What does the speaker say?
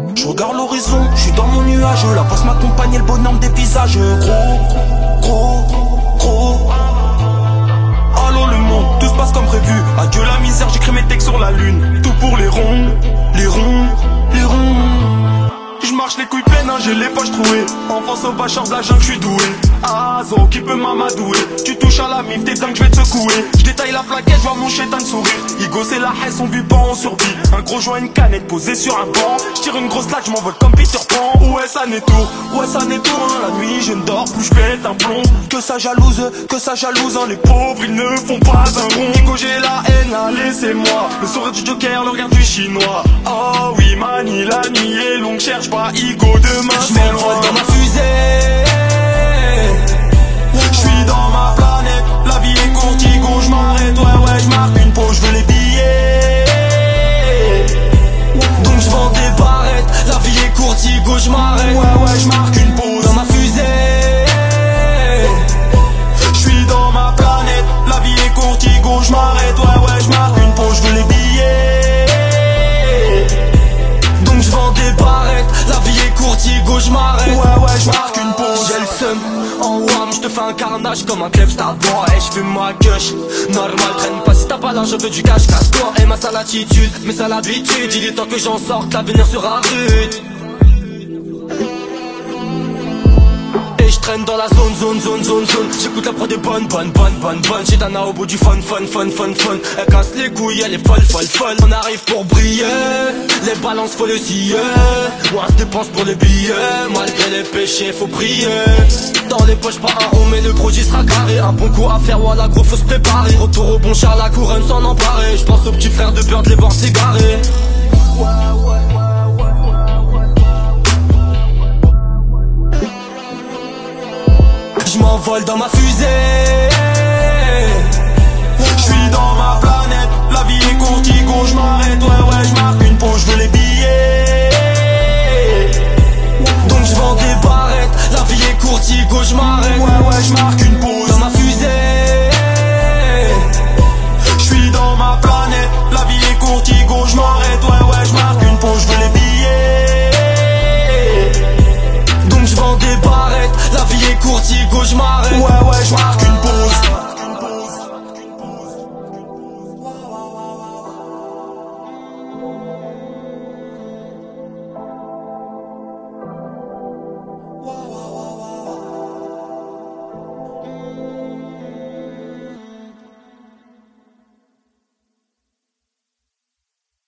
Je regarde l'horizon, je suis dans mon nuage. La passe m'accompagne, le bonhomme des visages. Gros. Allô le monde, tout se passe comme prévu. Adieu la misère, j'écris mes textes sur la lune. Tout pour les ronds. Je marche les couilles pleines, hein, j'ai les poches trouées. Enfant sauvage, sors de la jungle, je suis doué. Azo, qui peut m'amadouer? Tu touches à la mif, t'es dingue, je vais te secouer. Je détaille la plaquette, je vois mon chétan sourire. Igo c'est la haine, on vit pas en survie. Un gros joint, une canette posée sur un banc. Je tire une grosse latte, je m'envole comme Peter Pan. Ouais ça n'est tout, hein. La nuit je ne dors plus, je pète un plomb. Que ça jalouse, hein. Les pauvres ils ne font pas un rond. Igo j'ai la haine, là laissez-moi. Le sourire du Joker, le regard du chinois. Oh oui mani, la nuit est longue, cherche pas Igo demain c'est loin. J'm'envole dans ma fusée. J'suis dans ma planète, la vie est courte, Igo j'm'arrête. Ouais j'marque une pause, j'veux les billets. Donc j'vends des barrettes. La vie est courte, Igo j'm'arrête. Ouais j'marque une pause dans ma fusée. J'suis dans ma planète, la vie est courte, Igo j'm'arrête. Ouais j'marque une pause, j'veux les billets. Donc j'vends des barrettes. La vie est courte, Igo j'm'arrête. Ouais j'marque une pause. J'ai le seum en wham, j'te fais un carnage comme un club star boy. J'fume ma gueule, normal, traîne pas si t'as pas l'argent, je veux du cash, casse-toi. Et ma sale attitude, mais ça l'habitude. Il est temps que j'en sorte, l'avenir sera rude. Et j'traîne dans la zone. J'écoute la prod des bonne. J'ai Dana au bout du fun. Elle casse les couilles, elle est folle. On arrive pour briller, les balances faut le scier. On se dépense pour les billets, malgré les péchés faut prier. Dans les poches pas un rond mais le produit sera carré. Un bon coup à faire, voilà gros faut se préparer. Retour au bon char, la couronne s'en emparer. J'pense aux petits frères de Bird, les voir s'égarer. J'm'envole dans ma fusée. J'suis dans ma planète, la vie est courte, Igo j'm'arrête. Ouais j'm'arrête.